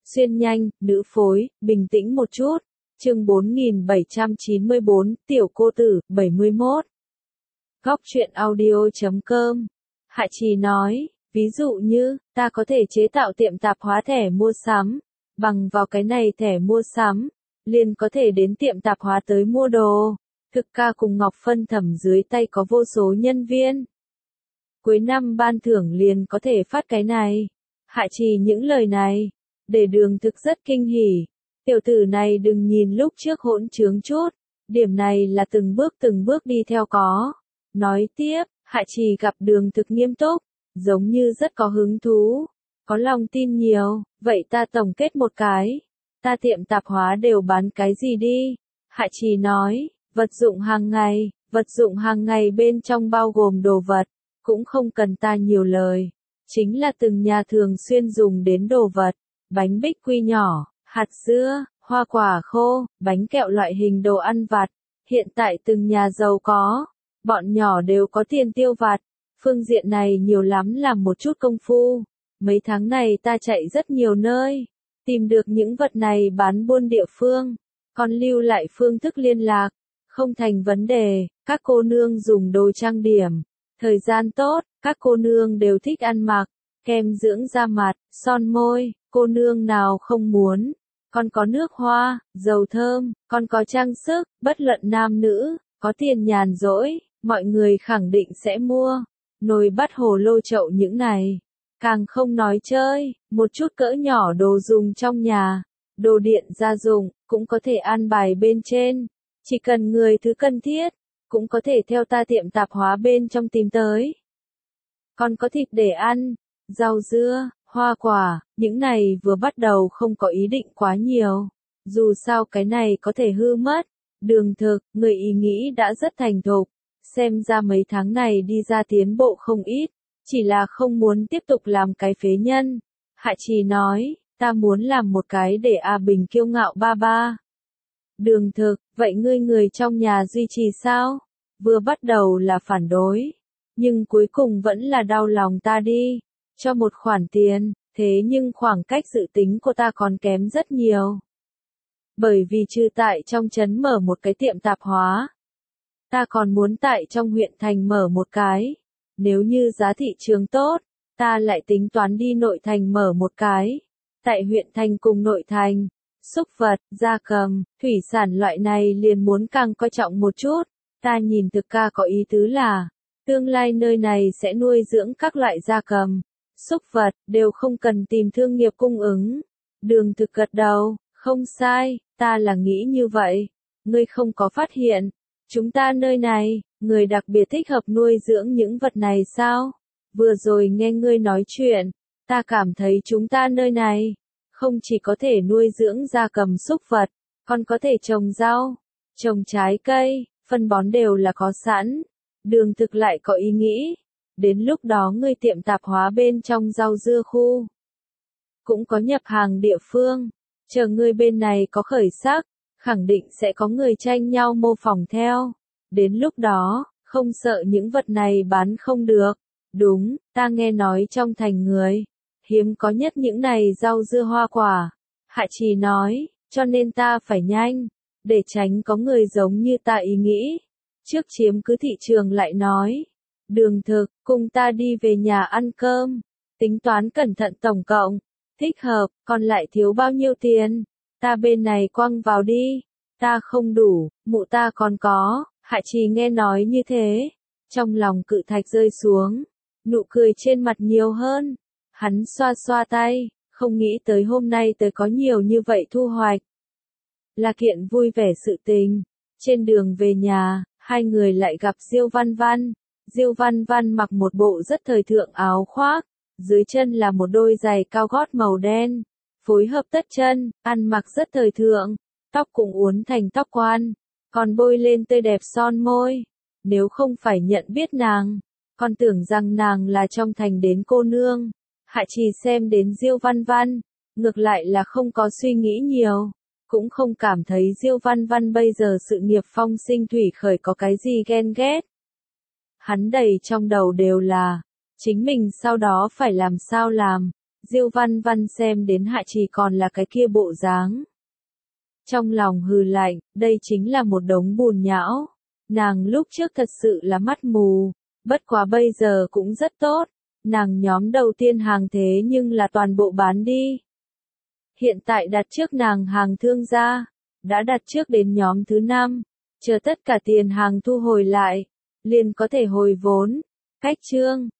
xuyên nhanh, nữ phối, bình tĩnh một chút. Chương 4794, tiểu cô tử, 71. Góc truyện audio.com. Hạ Trì nói, ví dụ như, ta có thể chế tạo tiệm tạp hóa thẻ mua sắm, bằng vào cái này thẻ mua sắm, liền có thể đến tiệm tạp hóa tới mua đồ. Thực ca cùng Ngọc Phân Thẩm dưới tay có vô số nhân viên. Cuối năm ban thưởng liền có thể phát cái này. Hạ Trì những lời này, để Đường Thực rất kinh hỉ. Tiểu tử này đừng nhìn lúc trước hỗn trướng chút, điểm này là từng bước đi theo có. Nói tiếp, Hạ Trì gặp Đường Thực nghiêm túc, giống như rất có hứng thú, có lòng tin nhiều, vậy ta tổng kết một cái. Ta tiệm tạp hóa đều bán cái gì đi? Hạ Trì nói, vật dụng hàng ngày bên trong bao gồm đồ vật, cũng không cần ta nhiều lời. Chính là từng nhà thường xuyên dùng đến đồ vật, bánh bích quy nhỏ, hạt dưa, hoa quả khô, bánh kẹo loại hình đồ ăn vặt. Hiện tại từng nhà giàu có, bọn nhỏ đều có tiền tiêu vặt. Phương diện này nhiều lắm làm một chút công phu. Mấy tháng này ta chạy rất nhiều nơi, tìm được những vật này bán buôn địa phương, còn lưu lại phương thức liên lạc. Không thành vấn đề, các cô nương dùng đồ trang điểm. Thời gian tốt, các cô nương đều thích ăn mặc, kem dưỡng da mặt, son môi, cô nương nào không muốn. Còn có nước hoa, dầu thơm, còn có trang sức, bất luận nam nữ, có tiền nhàn rỗi, mọi người khẳng định sẽ mua. Nồi bát hồ lô chậu những này, càng không nói chơi, một chút cỡ nhỏ đồ dùng trong nhà, đồ điện gia dụng, cũng có thể an bài bên trên. Chỉ cần người thứ cần thiết, cũng có thể theo ta tiệm tạp hóa bên trong tìm tới. Còn có thịt để ăn, rau dưa, hoa quả, những này vừa bắt đầu không có ý định quá nhiều. Dù sao cái này có thể hư mất. Đường Thực, người ý nghĩ đã rất thành thục. Xem ra mấy tháng này đi ra tiến bộ không ít. Chỉ là không muốn tiếp tục làm cái phế nhân. Hạ Trì nói, ta muốn làm một cái để A Bình kiêu ngạo ba ba. Đường Thực, vậy ngươi người trong nhà duy trì sao? Vừa bắt đầu là phản đối, nhưng cuối cùng vẫn là đau lòng ta đi, cho một khoản tiền, thế nhưng khoảng cách dự tính của ta còn kém rất nhiều. Bởi vì trừ tại trong trấn mở một cái tiệm tạp hóa, ta còn muốn tại trong huyện thành mở một cái. Nếu như giá thị trường tốt, ta lại tính toán đi nội thành mở một cái. Tại huyện thành cùng nội thành, súc vật, gia cầm, thủy sản loại này liền muốn càng coi trọng một chút. Ta nhìn Thực ca có ý tứ là, tương lai nơi này sẽ nuôi dưỡng các loại gia cầm, súc vật, đều không cần tìm thương nghiệp cung ứng. Đường Thực gật đầu, không sai, ta là nghĩ như vậy. Ngươi không có phát hiện, chúng ta nơi này, người đặc biệt thích hợp nuôi dưỡng những vật này sao? Vừa rồi nghe ngươi nói chuyện, ta cảm thấy chúng ta nơi này, không chỉ có thể nuôi dưỡng gia cầm súc vật, còn có thể trồng rau, trồng trái cây, phân bón đều là có sẵn. Đường Thực lại có ý nghĩ, đến lúc đó ngươi tiệm tạp hóa bên trong rau dưa khu, cũng có nhập hàng địa phương, chờ ngươi bên này có khởi sắc, khẳng định sẽ có người tranh nhau mô phỏng theo. Đến lúc đó, không sợ những vật này bán không được. Đúng, ta nghe nói trong thành người, hiếm có nhất những này rau dưa hoa quả. Hạ Trì nói, cho nên ta phải nhanh, để tránh có người giống như ta ý nghĩ. Trước chiếm cứ thị trường lại nói, Đường Thực, cùng ta đi về nhà ăn cơm, tính toán cẩn thận tổng cộng, thích hợp, còn lại thiếu bao nhiêu tiền, ta bên này quăng vào đi, ta không đủ, mụ ta còn có. Hạ Trì nghe nói như thế, trong lòng cự thạch rơi xuống, nụ cười trên mặt nhiều hơn, hắn xoa xoa tay, không nghĩ tới hôm nay tới có nhiều như vậy thu hoạch. Là kiện vui vẻ sự tình. Trên đường về nhà, hai người lại gặp Diêu Văn Văn. Diêu Văn Văn mặc một bộ rất thời thượng áo khoác, dưới chân là một đôi giày cao gót màu đen, phối hợp tất chân, ăn mặc rất thời thượng, tóc cũng uốn thành tóc quan, còn bôi lên tươi đẹp son môi. Nếu không phải nhận biết nàng, còn tưởng rằng nàng là trong thành đến cô nương. Hạ Trì xem đến Diêu Văn Văn, ngược lại là không có suy nghĩ nhiều, cũng không cảm thấy Diêu Văn Văn bây giờ sự nghiệp phong sinh thủy khởi có cái gì ghen ghét. Hắn đầy trong đầu đều là, chính mình sau đó phải làm sao làm. Diêu Văn Văn xem đến Hạ Trì còn là cái kia bộ dáng. Trong lòng hừ lạnh, đây chính là một đống bùn nhão. Nàng lúc trước thật sự là mắt mù, bất quá bây giờ cũng rất tốt. Nàng nhóm đầu tiên hàng thế nhưng là toàn bộ bán đi. Hiện tại đặt trước nàng hàng thương gia, đã đặt trước đến nhóm thứ 5, chờ tất cả tiền hàng thu hồi lại, liền có thể hồi vốn. Cách chương